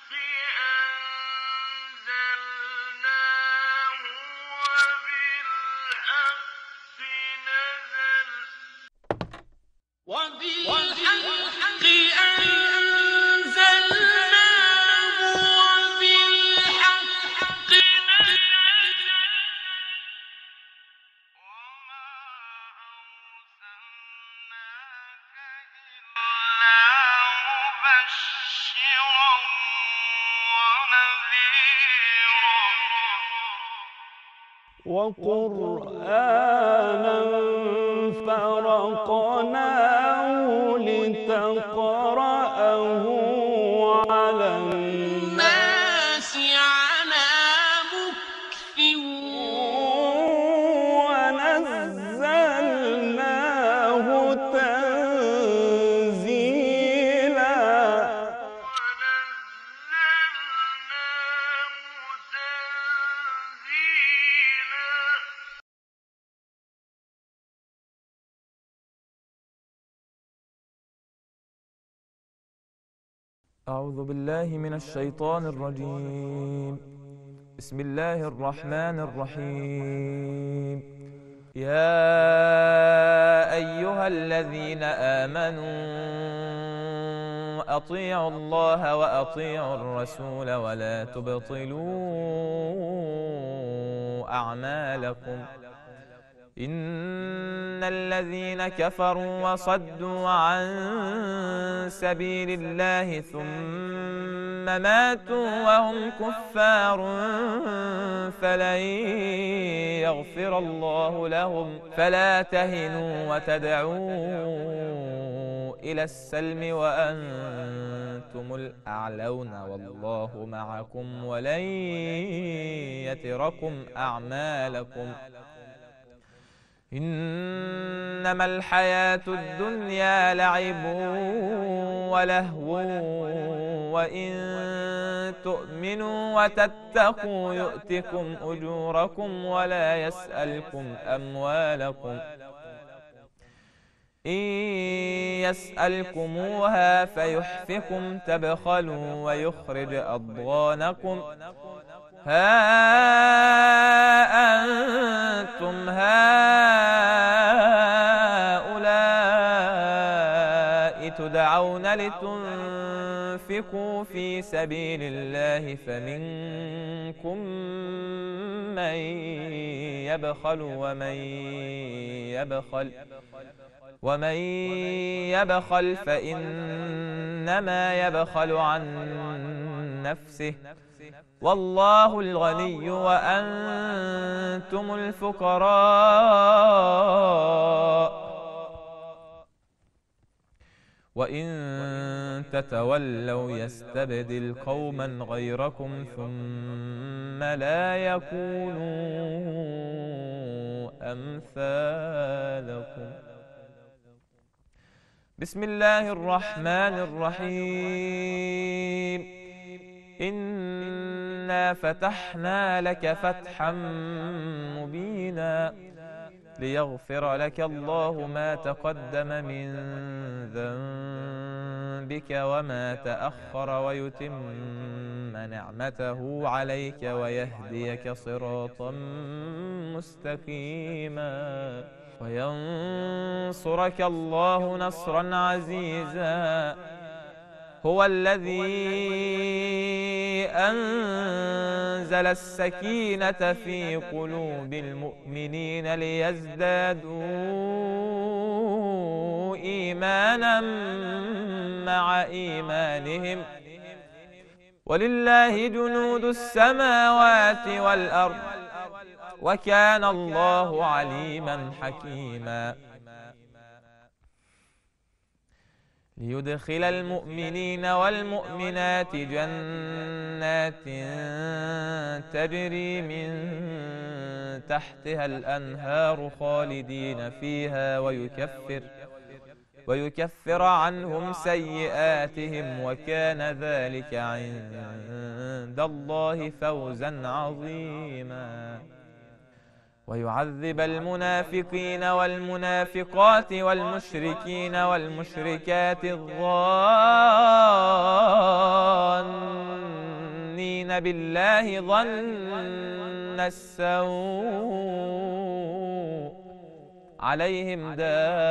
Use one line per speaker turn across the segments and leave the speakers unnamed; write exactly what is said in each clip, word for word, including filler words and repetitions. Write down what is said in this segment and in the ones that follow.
وقرآنا فرقناه لتقرأه على الناس على مكث ونزلناه تنزيلا.
أعوذ بالله من الشيطان الرجيم. بسم الله الرحمن الرحيم. يا أيها الذين آمنوا أطيعوا الله وأطيعوا الرسول ولا تبطلوا أعمالكم. إن الذين كفروا وصدوا عن سبيل الله ثم ماتوا وهم كفار فلن يغفر الله لهم. فلا تهنوا وتدعوا إلى السلم وأنتم الأعلون والله معكم ولن يتركم أعمالكم. إنما الحياة الدنيا لعب ولهو وإن تؤمنوا وتتقوا يؤتكم أجوركم ولا يسألكم أموالكم. إن يسألكموها فيحفكم تبخلوا ويخرج أضغانكم. ها أنتم هؤلاء تدعون لتنفقوا في سبيل الله فمنكم من يبخل ومن يبخل ومن يبخل فإنما يبخل عن نفسه والله الغني وأنتم الفقراء وإن تتولوا يستبدل قوما غيركم ثم لا يكونوا أمثالكم. بسم الله الرحمن الرحيم. إنا فتحنا لك فتحا مبينا ليغفر لك الله ما تقدم من ذنبك وما تأخر ويتم نعمته عليك ويهديك صراطا مستقيما وينصرك الله نصرا عزيزا. هو الذي أنزل السكينة في قلوب المؤمنين ليزدادوا إيمانا مع إيمانهم ولله جنود السماوات والأرض وكان الله عليما حكيما. ليدخل المؤمنين والمؤمنات جنات تجري من تحتها الأنهار خالدين فيها ويكفر ويكفر عنهم سيئاتهم وكان ذلك عند الله فوزا عظيما. ويعذب المنافقين والمنافقات والمشركين والمشركات الظانين يحلفون بالله ظن السوء عليهم دائرة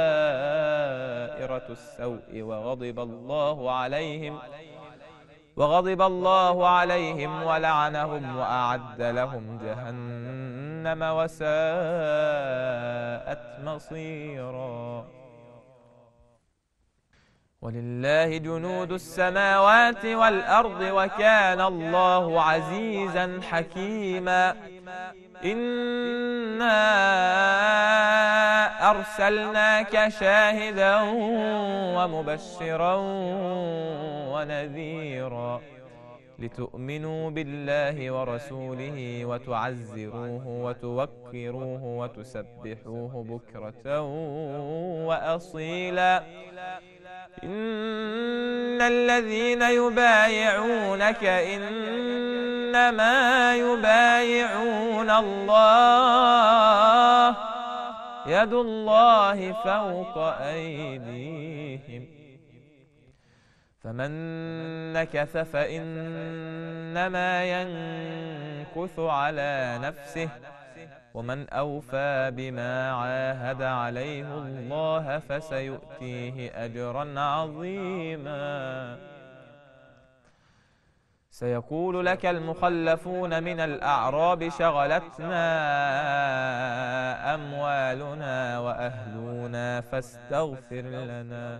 السوء وغضب الله عليهم وغضب الله عليهم ولعنهم وأعد لهم جهنم وساءت مصيرا. ولله جنود السماوات والأرض وكان الله عزيزا حكيما. إنا أرسلناك شاهدا ومبشرا ونذيرا لتؤمنوا بالله ورسوله وتعزروه وتوقروه وتسبحوه بكرة وأصيلا. إن الذين يبايعونك إنما يبايعون الله يد الله فوق أيديهم فمن نكث فإنما ينكث على نفسه ومن أوفى بما عاهد عليه الله فسيؤتيه أجرا عظيما. سيقول لك المخلفون من الأعراب شغلتنا أموالنا وأهلنا فاستغفر لنا.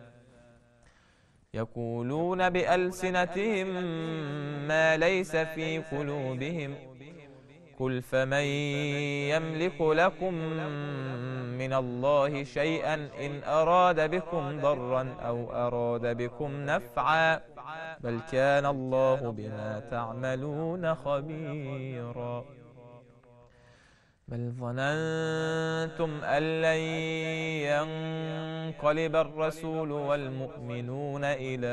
يقولون بألسنتهم ما ليس في قلوبهم قل فمن يملك لكم من الله شيئا إن أراد بكم ضرا أو أراد بكم نفعا بل كان الله بما تعملون خبيرا. بل ظننتم أن لن ينقلب الرسول والمؤمنون إلى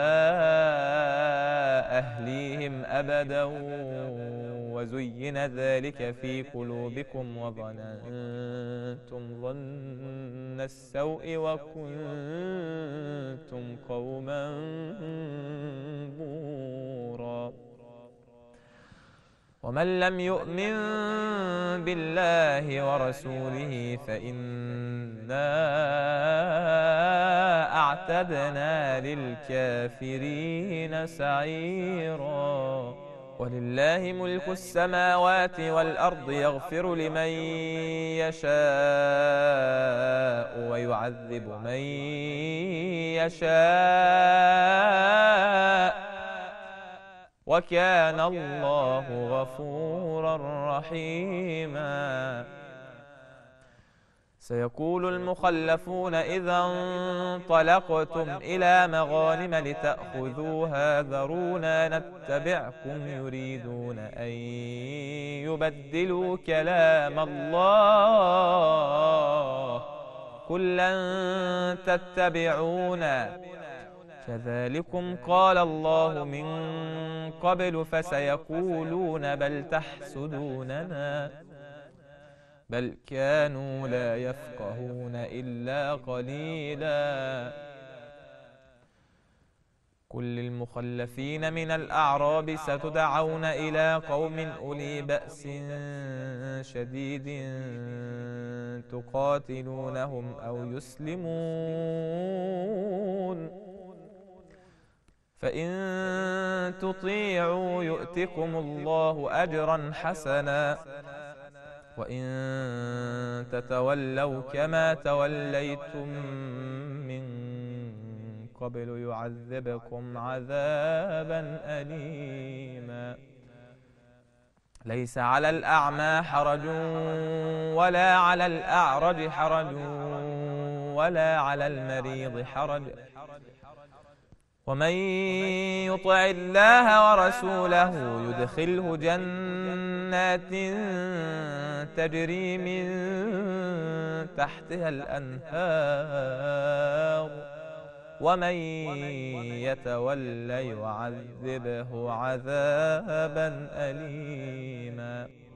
أهليهم أبدا وزين ذلك في قلوبكم وظننتم ظن السوء وكنتم قوما بورا. ومن لم يؤمن بالله ورسوله فإنا أعتدنا للكافرين سعيرا. ولله ملك السماوات والأرض يغفر لمن يشاء ويعذب من يشاء وكان الله غفورا رحيما. سيقول المخلفون إذا انطلقتم إلى مغانم لتأخذوها ذرونا نتبعكم يريدون أن يبدلوا كلام الله قل لن تتبعونا كذلكم قال الله من قبل فسيقولون بل تحسدوننا بل كانوا لا يفقهون إلا قليلا. قل للمخلفين من الأعراب ستدعون إلى قوم أولي بأس شديد تقاتلونهم أو يسلمون فإن تطيعوا يؤتكم الله أجرا حسنا وإن تتولوا كما توليتم من قبل يعذبكم عذابا أليما. ليس على الأعمى حرج ولا على الأعرج حرج ولا على المريض حرج ومن يطع الله ورسوله يدخله جنات تجري من تحتها الأنهار ومن يتول يعذبه عذابا أليما.